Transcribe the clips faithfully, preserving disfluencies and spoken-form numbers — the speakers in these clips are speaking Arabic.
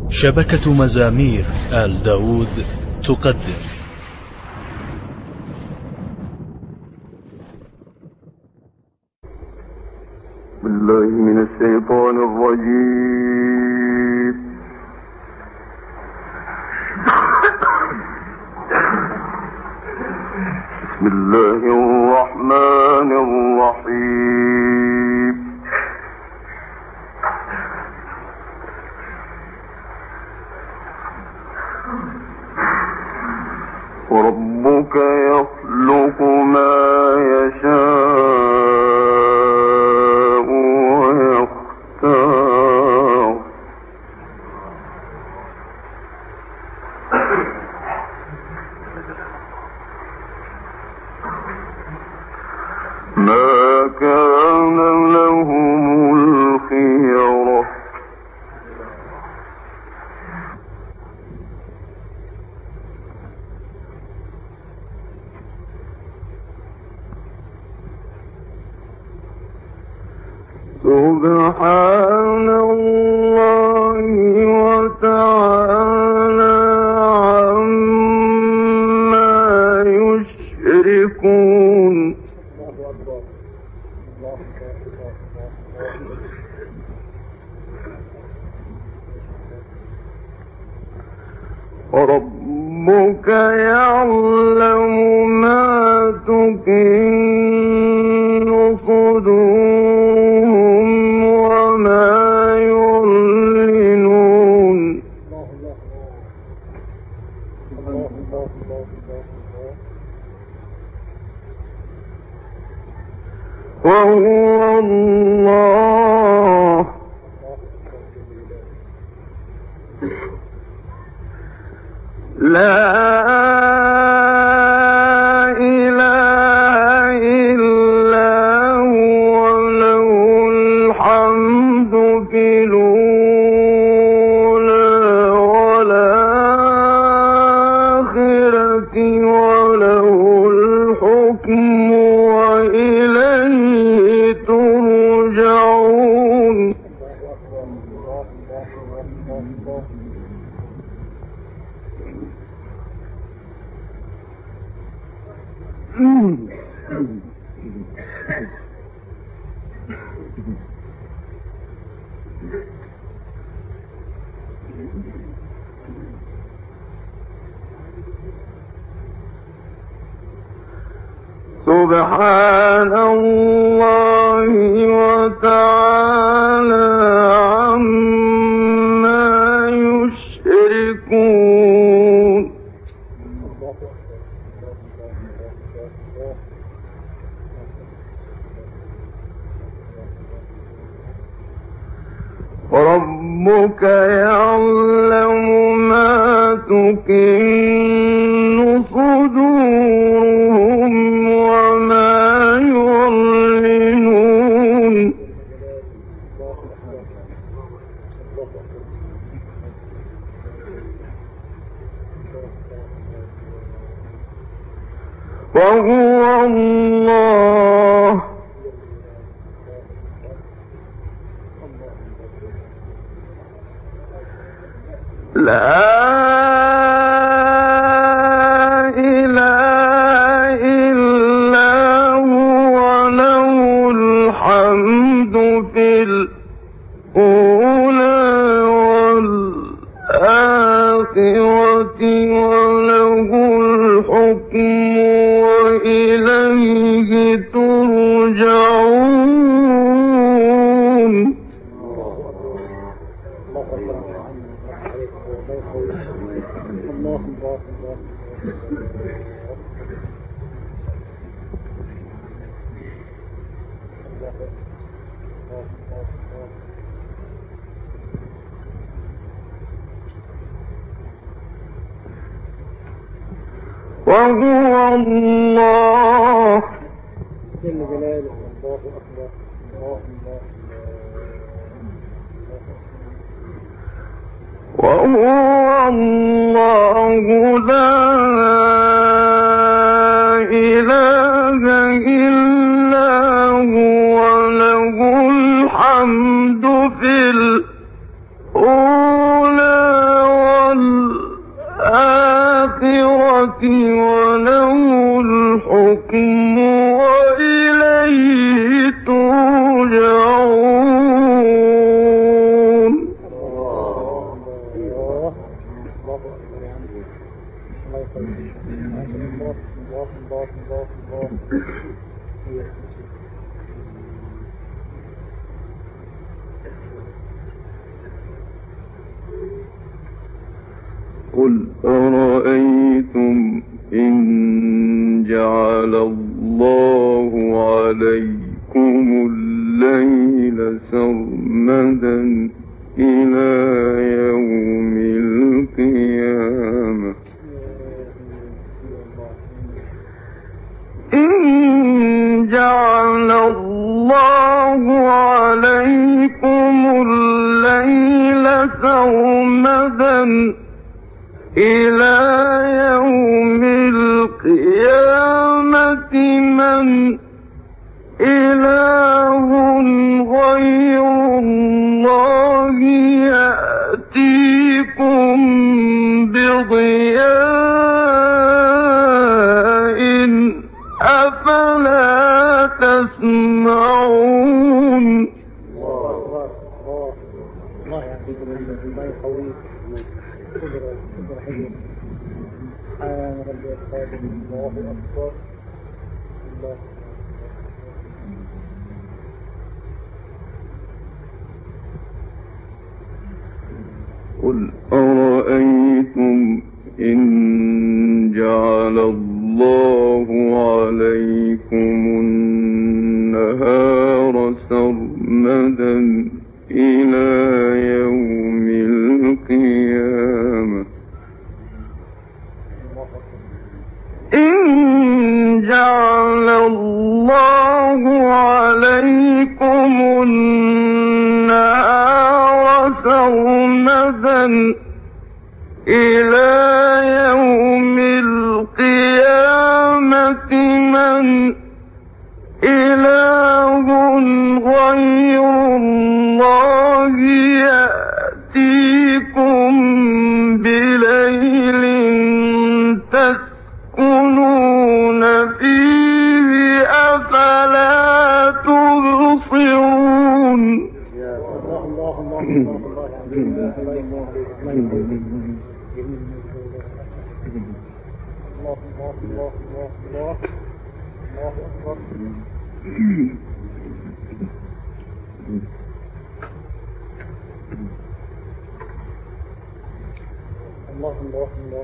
شبكة مزامير آل داود تقدم. بالله من الشيطان الرجيم. بسم الله الرحمن الرحيم. وربك يخلق ما يشاء ويختار ما كان لهم الخيرة سبحان الله وتعالى عما يشركون. ربك يعلم ما تكن صدورهم وما يعلنون. وهو الله لا إله إلا هو له الحمد في الأولى والآخرة وله الحكم وإليه ترجعون. سبحان الله وتعالى عما يشركون. ربك يعلم ما تكن صدورهم وما يعلنون. وهو الله لا إله إلا هو له الحمد في الأولى والآخرة وله الحكم وإليه ترجعون. وهو الله جل جلاله. الله أكبر. وهو الله لا إله إلا هو له الحمد في الأولى وله الحكم وإليه ترجعون. قل أرأيتم إن جعل الله عليكم الليل سرمدا إلى يوم القيامة إن جعل الله عليكم الليل سرمدا إلى يوم القيامة من إله غير الله يأتيكم بضياء أفلا تسمعون. الله يعطيكم الله يقويكم. سبحان ربي القادر. الله أكبر. الله قل أرأيتم إن جعل الله عليكم النهار سرمدا إلى يوم القيامة إن جعل الله عليكم النهار سرمدا إلى يوم القيامة من إله غير الله يأتيكم بليل تسكنون فيه أفلا تبصرون. الله الله الله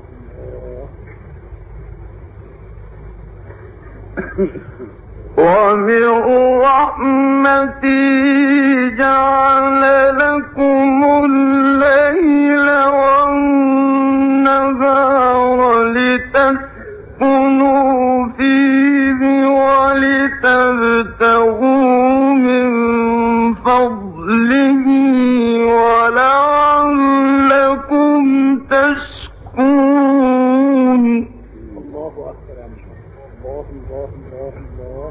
ومن رحمته جعل لكم الليل والنهار لتسكنوا فيه ولتبتغوا من فضله ولعلكم تشكرون. الله أكبر. الله الله الله الله.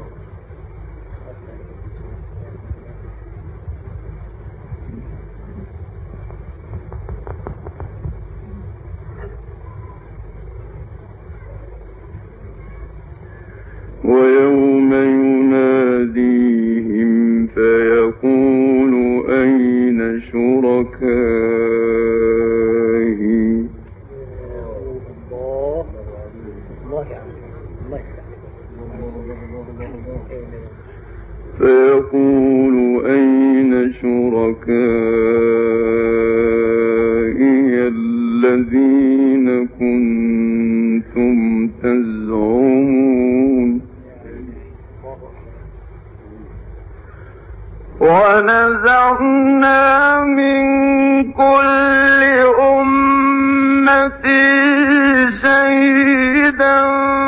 ويوم يناديهم فيقول أين شركائي فيقول أين شركائي الذين كنتم تزعمون ونزعنا من كل أمة شهيدا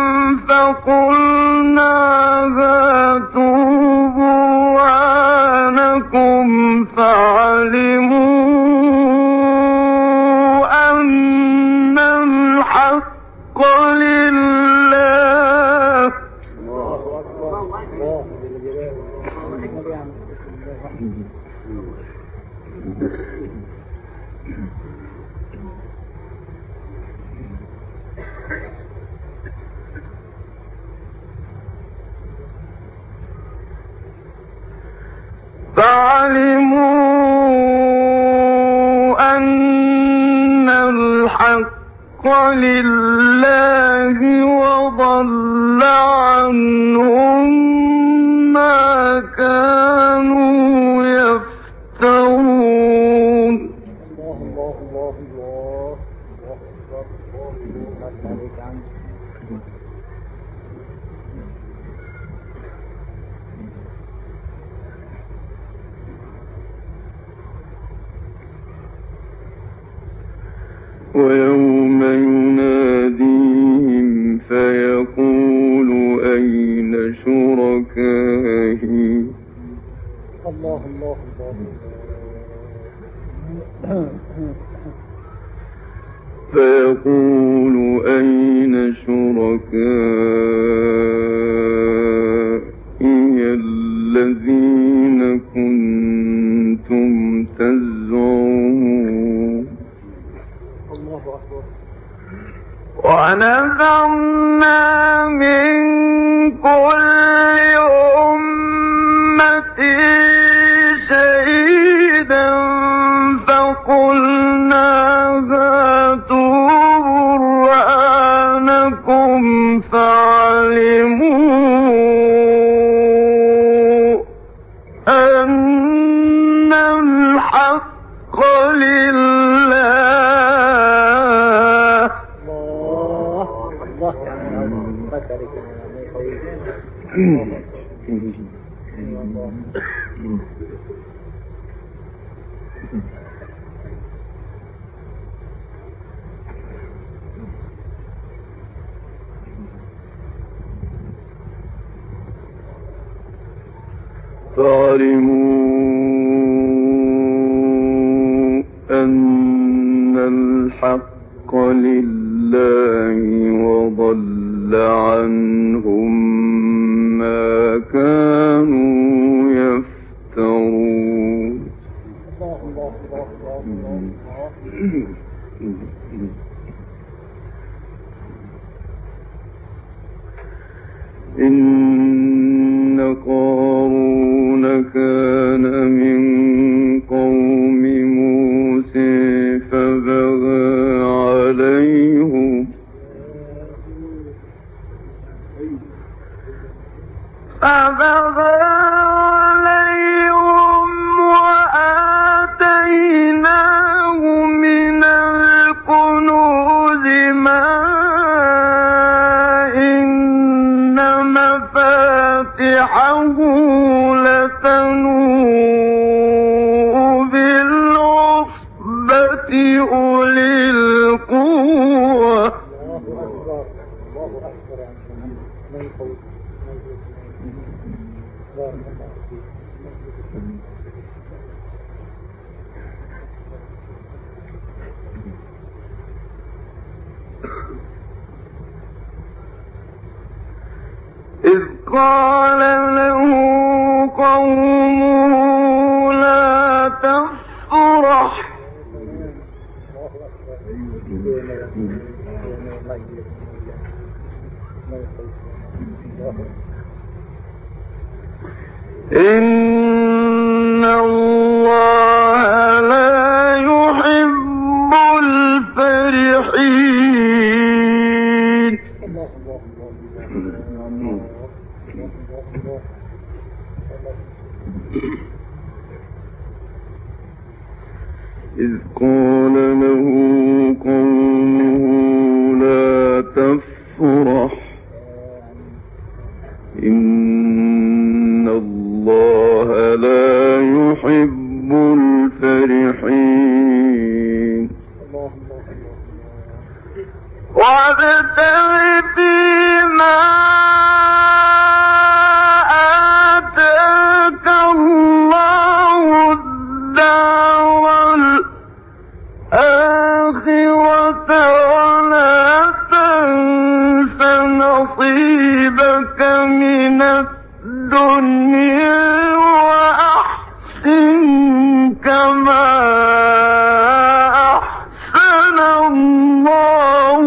فقلنا هاتوا برهانكم فعلموا أن الحق لله. الحق لله وضل عنهم ما كانوا يفترون. الله الله الله ويوم يناديهم فيقول أين شركائي الله الله فيقول أين شركائي الذين كنتم تزعمون. ونذرنا من كل أمة شهيدا فقلنا هاتوا برهانكم فعلموا أن الحق لله. فعلموا أن الحق لله وضل عنهم ما كانوا يفترون. إن قارون كان من قوم موسى فبغى عليهم فبغى عليهم وآتيناه من الكنوز ما مفاتحه لتنوء بالعصبة أولي القوة. إذ قال له قومه لا تفرح إن الله لا يحب الفرحين. إذ قال له قومه لا تفرح إن الله لا يحب الفرحين. وابتغ فيما آتاك الله الدار الآخرة ولا تنس نصيبك من الدنيا وأحسن كما أحسن الله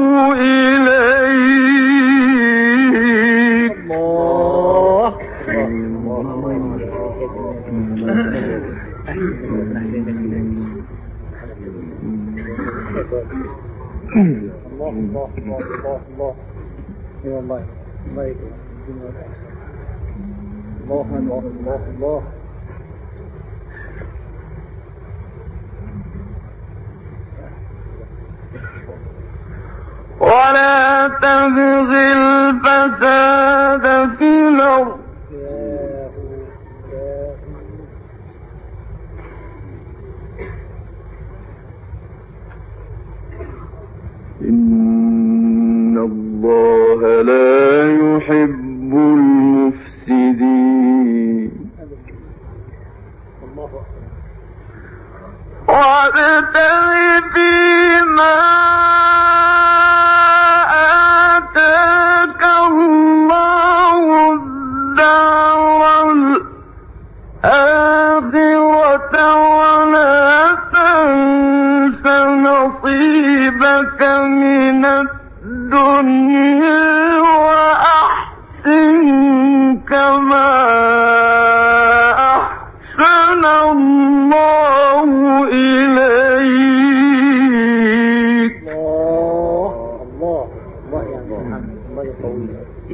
إليك. الله الله الله الله الله الله اي والله الله يكرمك الله الله الله الله ولا تبغ الفساد في الأرض إن الله لا يحب المفسدين وابتغ فيما آتاك الله الدار الآخرة ولا تنس نصيبك من الدنيا وأحسن كما أحسن الله إليك. الله الله الله يا محمد الله يقوي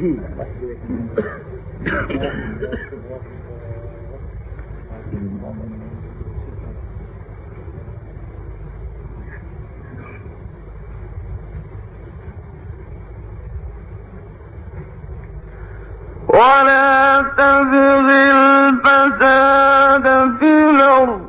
ولا تبغ الفساد في الأرض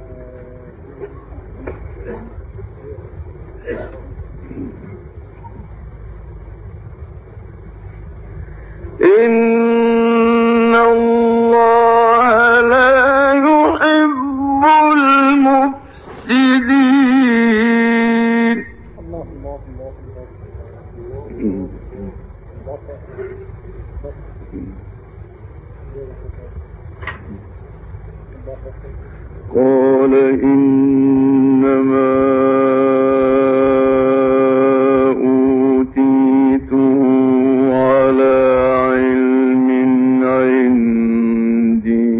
إن الله لا يحب المفسدين. الله الله الله قال إنما أوتيته على علم عندي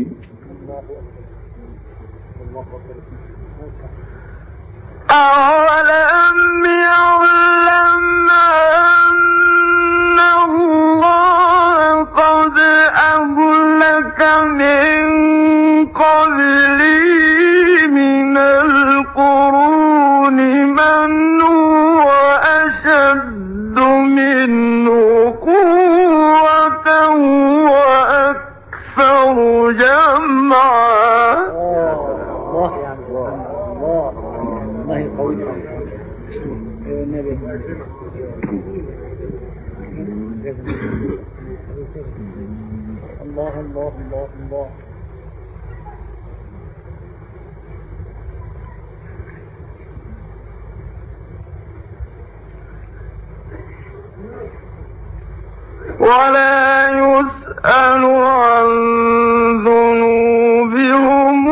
أولم يعلم أن الله قد أهلك من قبله من القرون من هو أشد منه قوة وأكثر جمعا. الله يا الله الله يقوي النبي الله الله الله الله ولا يسأل عن ذنوبهم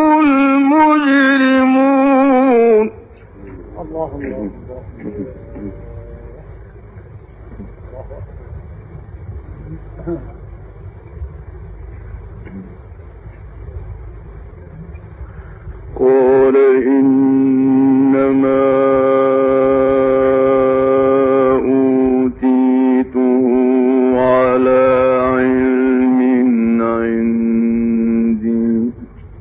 المجرمون. الله الله قال إنما أوتيته على علم عندي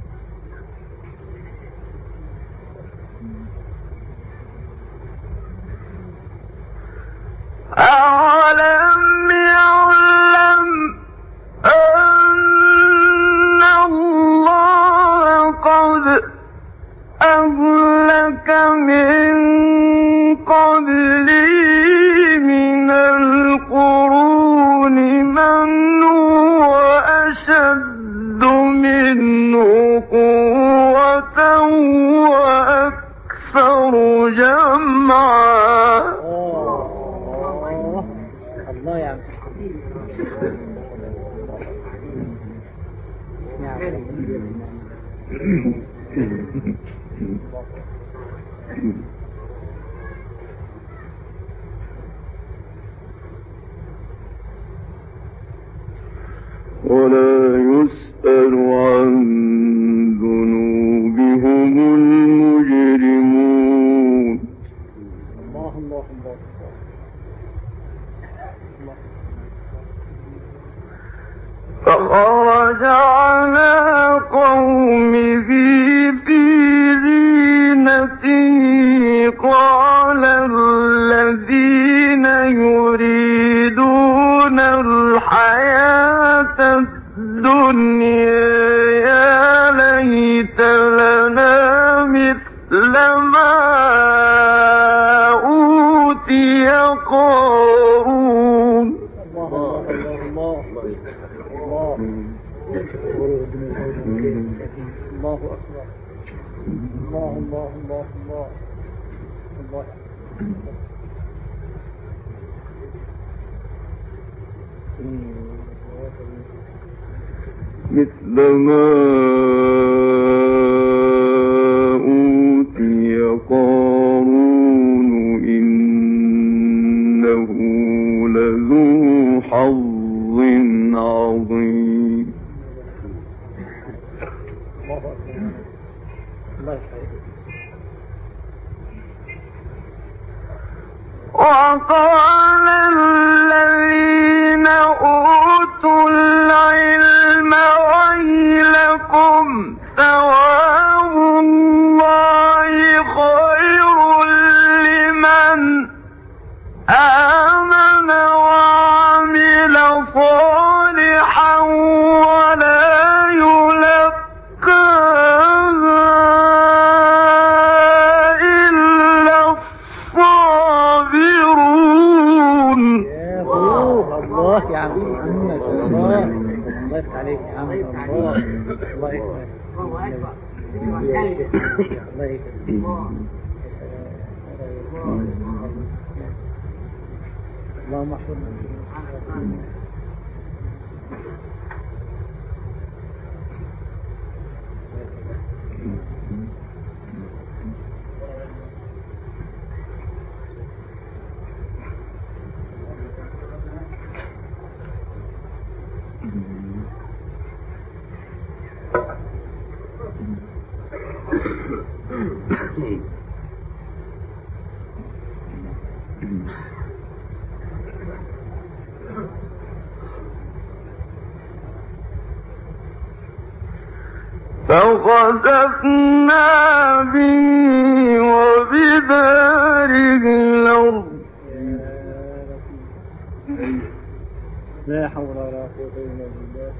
أولم يعلم أن الله قد أهلك من قبله من القرون من هو أشد منه قوة وأكثر جمعا. الله يا ولا يسأل عن ذنوبهم المجرمون. الله الله فخرج على قومه في زينته قال الذين يريدون الحياة الدنيا يا ليت لنا مثل ما أوتي قارون. الله الله الله أكبر. الله الله الله الله الله. مثل ما أوتي قارون إنه لذو حظ عظيم. وقال الذين أوتوا العلم ويلكم ثواب الله خير لمن آمن وعمل صالحا ولا يلقاها إلا الصابرون. الله يا عم محمد، الله الله يفتح عليك يا عم. الله الله يكبر. الله أكبر. الله يكبر. اللهم احفظنا. فخسفنا به وبداره الأرض. لا حول ولا قوة إلا بالله.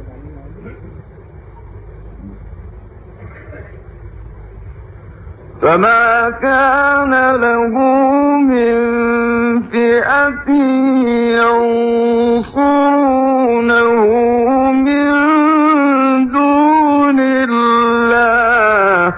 فما كان له من فئة ينصرونه من دون الله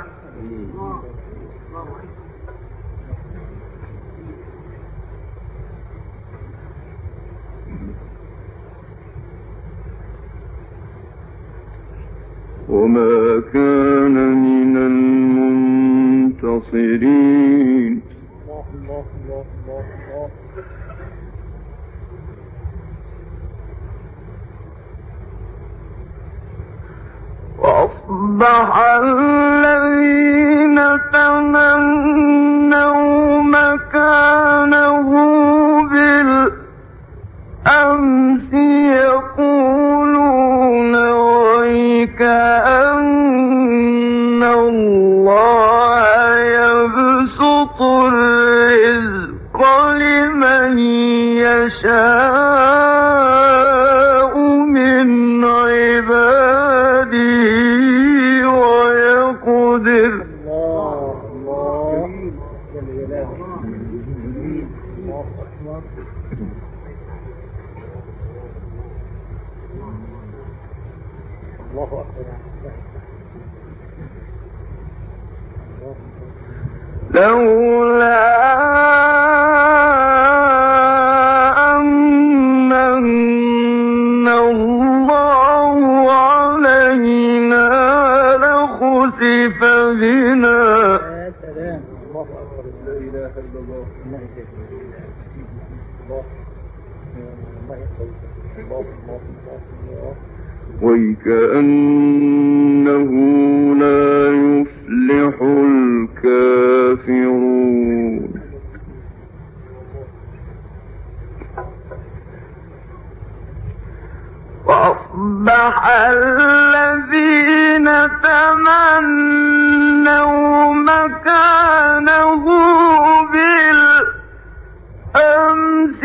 وما كان من المنتصرين. الله الله الله الله. وأصبح الذين تمنوا مكانه بالأمس يقولون ويكأن الله يبسط الرزق لمن يشاء من عباده ويقدر. الله الله الله أكبر. لولا أن الله علينا لخسف بنا. يا سلام. الله أكبر. لا إله إلا الله. الله الله الله. ويكأنه لا يفلح الكافرون. الذين تمنوا مكانه بالأمس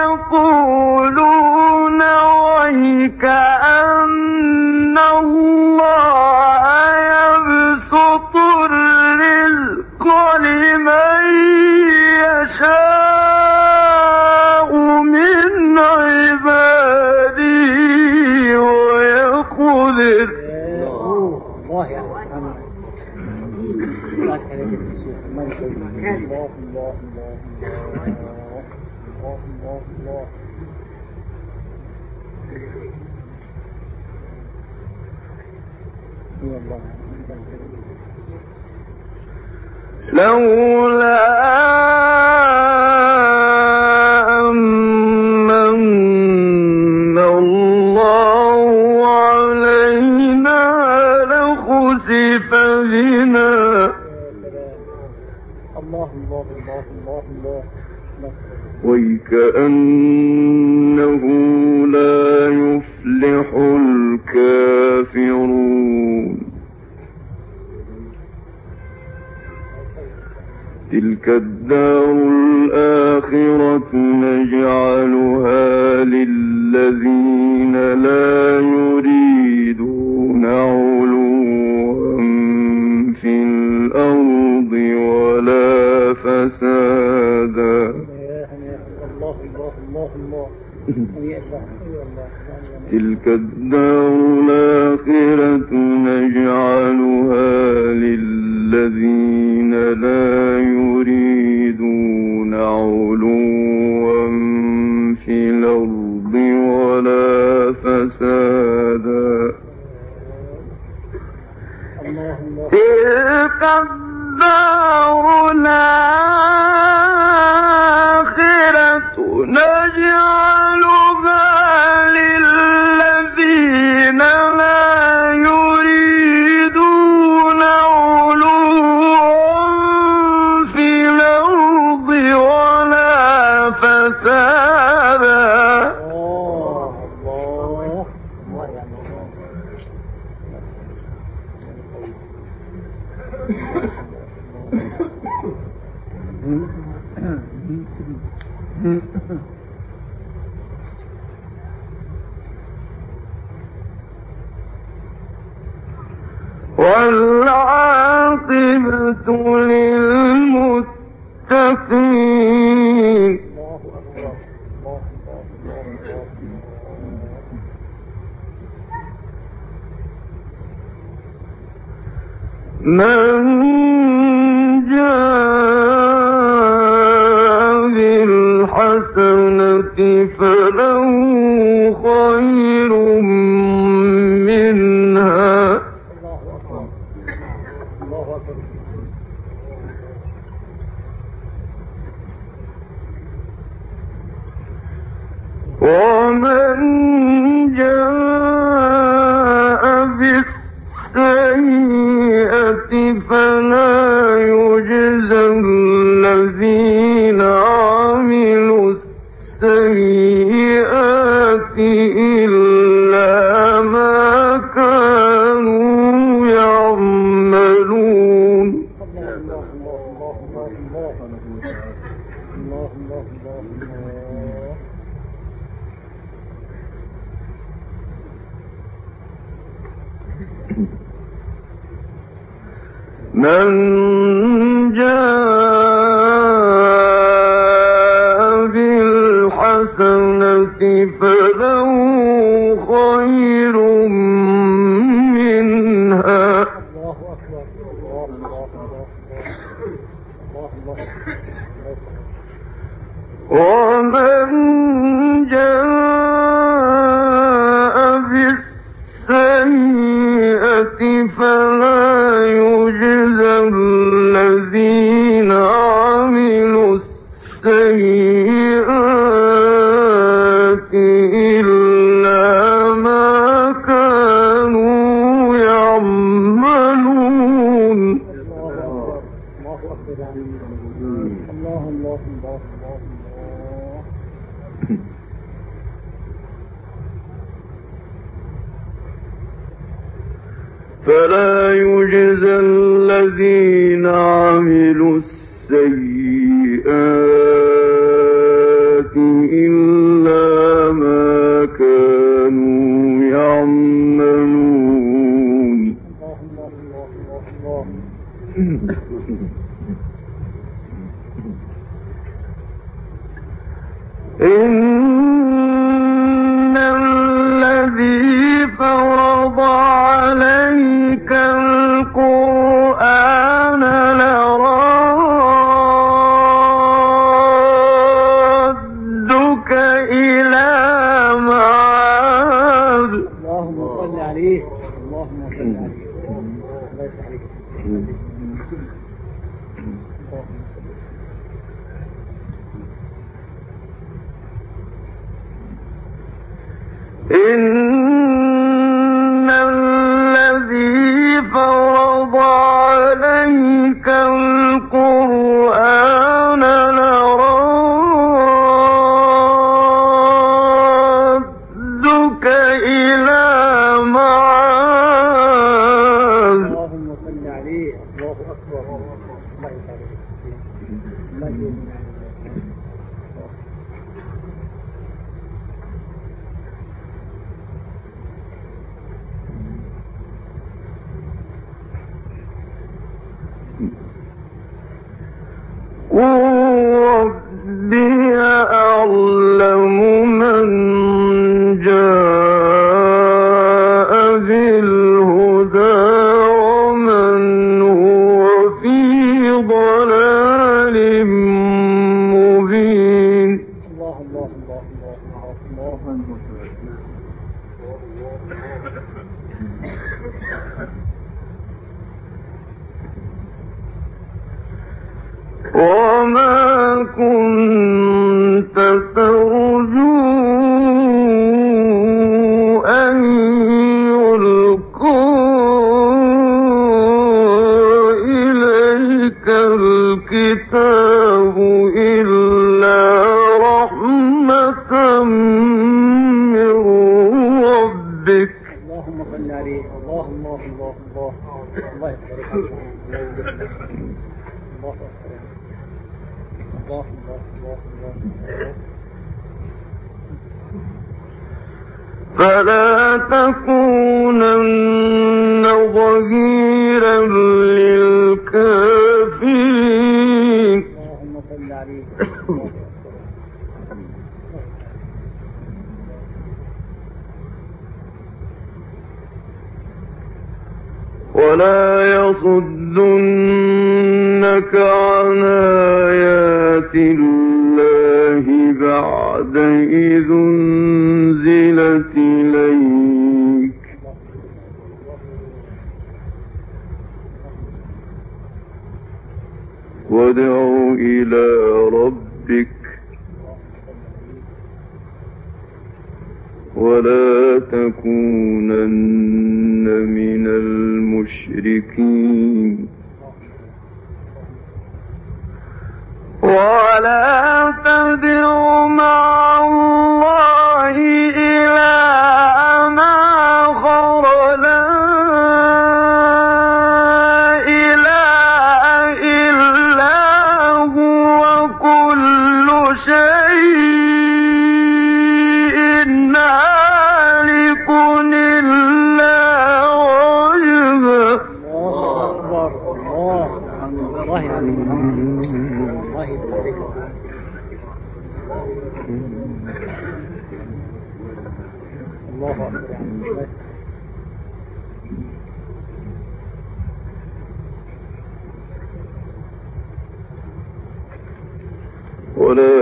يقولون ويك أن الله يبسط الرزق لمن يشاء من عباده ويقدر. الله يا محمد الله عليك يا شيخ الله يسلمك. الله الله الله الله الله الله لولا أمن الله علينا لخسف بنا. الله الله الله الله الله وكأنه لا يفلح الكافرون. تلك الدار الآخرة نجعلها للذين لا يريدون علوا في الأرض ولا فسادا. الله الله الله الله تلك الدار الآخرة نجعلها للذين لا يريدون علوا في الأرض ولا فسادا. تلك الدار الآخرة نجعلها للذين لا يريدون علوا في الأرض ولا فسادا. والعاقبة للمتقين. من جاء بالحسنة فله خير منها ومن جاء بالسيئة فلا يجزى الذين عملوا السيئات إلا ما كانوا يعملون. من جاء بالحسنة فله خير منها ومن جاء بالسيئة فلا يجزى الذين عملوا السيئات إلا ما كانوا يعملون. فلا يجزى الذين عملوا السيئات إلا ما كانوا يعملون. إن الذي فرض عليك القرآن لرادك إلى معاد. اللهم صل عليه اللهم صل عليه. إن الذي فرض عليك القرآن لرادك إلى معاد. اللهم صل عليه. الله أكبر. الله يسعدك. الله يسعدك. ربي أعلم من جاء بالهدى ومن هو في ضلال مبين. الله الله الله الله الله. وما كنت ترجو أن يلقى إليك الكتاب إلا رحمة من ربك. اللهم صل عليه. الله الله الله الله. الله يبارك فيك. الله أكبر. الله الله الله الله. فلا تكونن ظهيرا للكافرين. اللهم صل عليه. ولا يصدنك عن آيات الله بعد إذ أنزلت إليك. وادع إلى ربك ولا تكونن من المشركين. ولا تدع مع الله إلها آخر لا إله إلا هو كل شيء هالك إلا وجهه. الله أكبر. الله الله عليك. الله يبارك. الله أكبر. ولا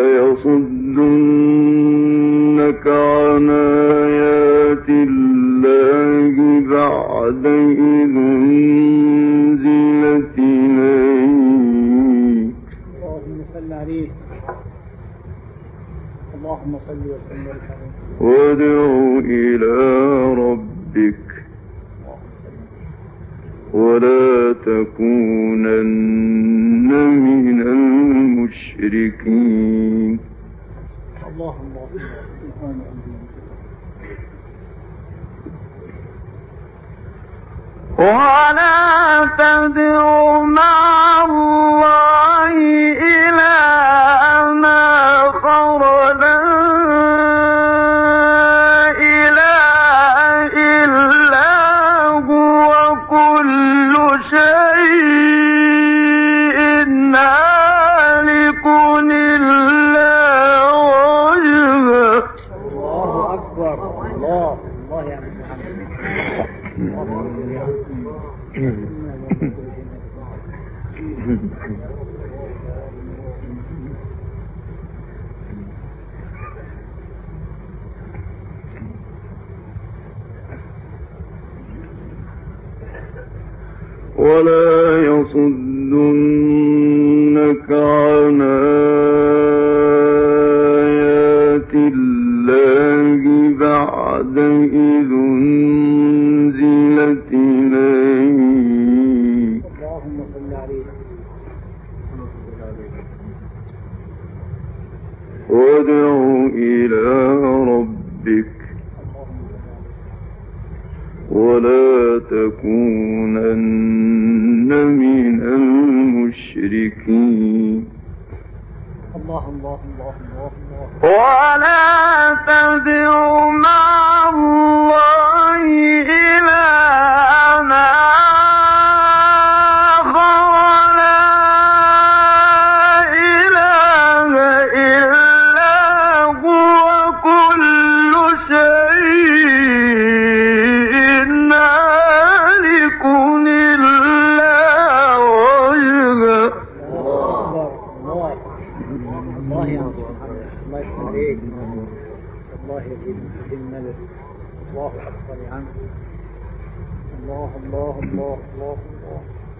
يصدنك عن آيات الله بعد إذ أنزلت إليك. اللهم صل عليه. اللهم صل وسلم عليه. وادع إلى ربك ولا تكونن من المشركين. اللهم ولا تدع مع الله إلها آخر لا إله إلا هو كل شيء هالك إلا وجهه. الله أكبر. الله الله يا محمد. ولا يصدنك عن آيات الله بعد إذ أنزلت إليك. اللهم صل عليه. وادع إلى ربك ولا تكونن من المشركين. الله الله الله الله الله. ولا تدع مع الله إلها آخر لا إله إلا هو كل شيء هالك إلا وجهه. الله يا محمد. الله يخليك. الله يزيد المدد. الله أكبر عنك. الله الله الله الله الله.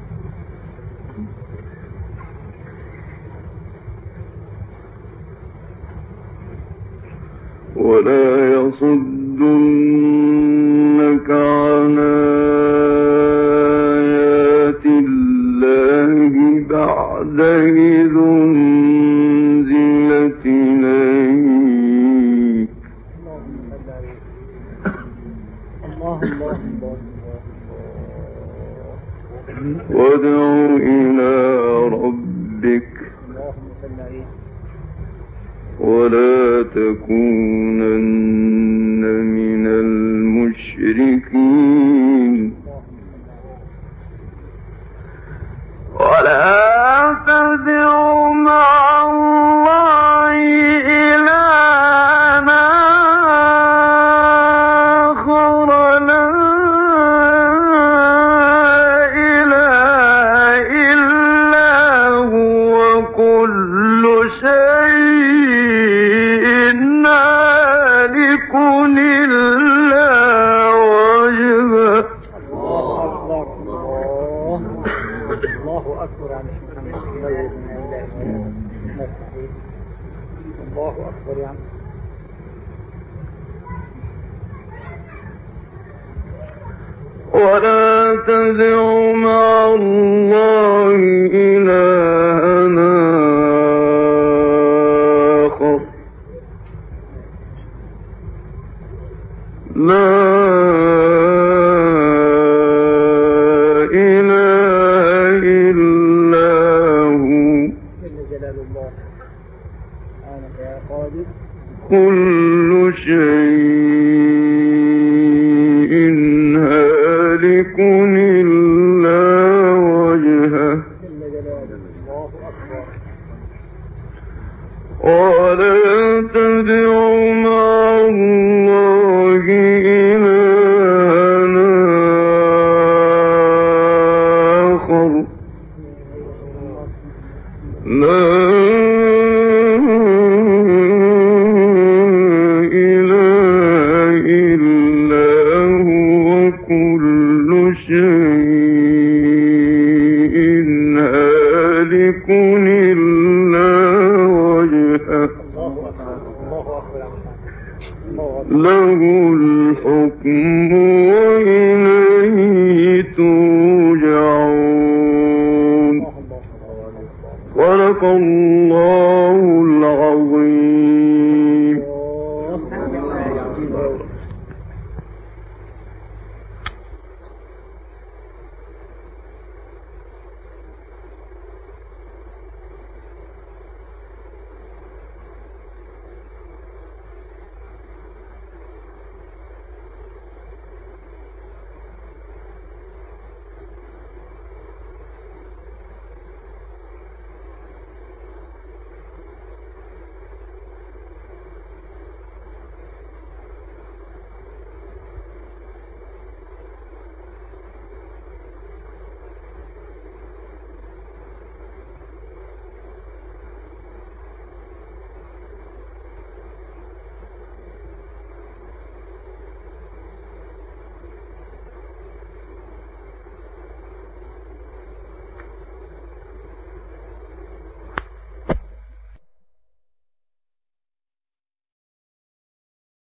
ولا يصدنك عن آيات الله بعد إذ أنزلت إليك. الله الله الله. وادع إلى ربك اللهم صل عليه. ولا تكونن من المشركين. ولا تدع مع الله إلها آخر لا إله إلا هو كل شيء هالك إلا وجهه. الله أكبر. الله الله أكبر عن محمد. الله أكبر يعني. ولا تدع مع الله إلها آخر لا إله إلا هو جل جلال الله. سبحانك يا قادر. كل شيء هالك إلا وجهه. جل جلاله. الله أكبر. ولا تدع مع الله إلها آخر لا له الحكم وإليه ترجعون. صدق الله العظيم.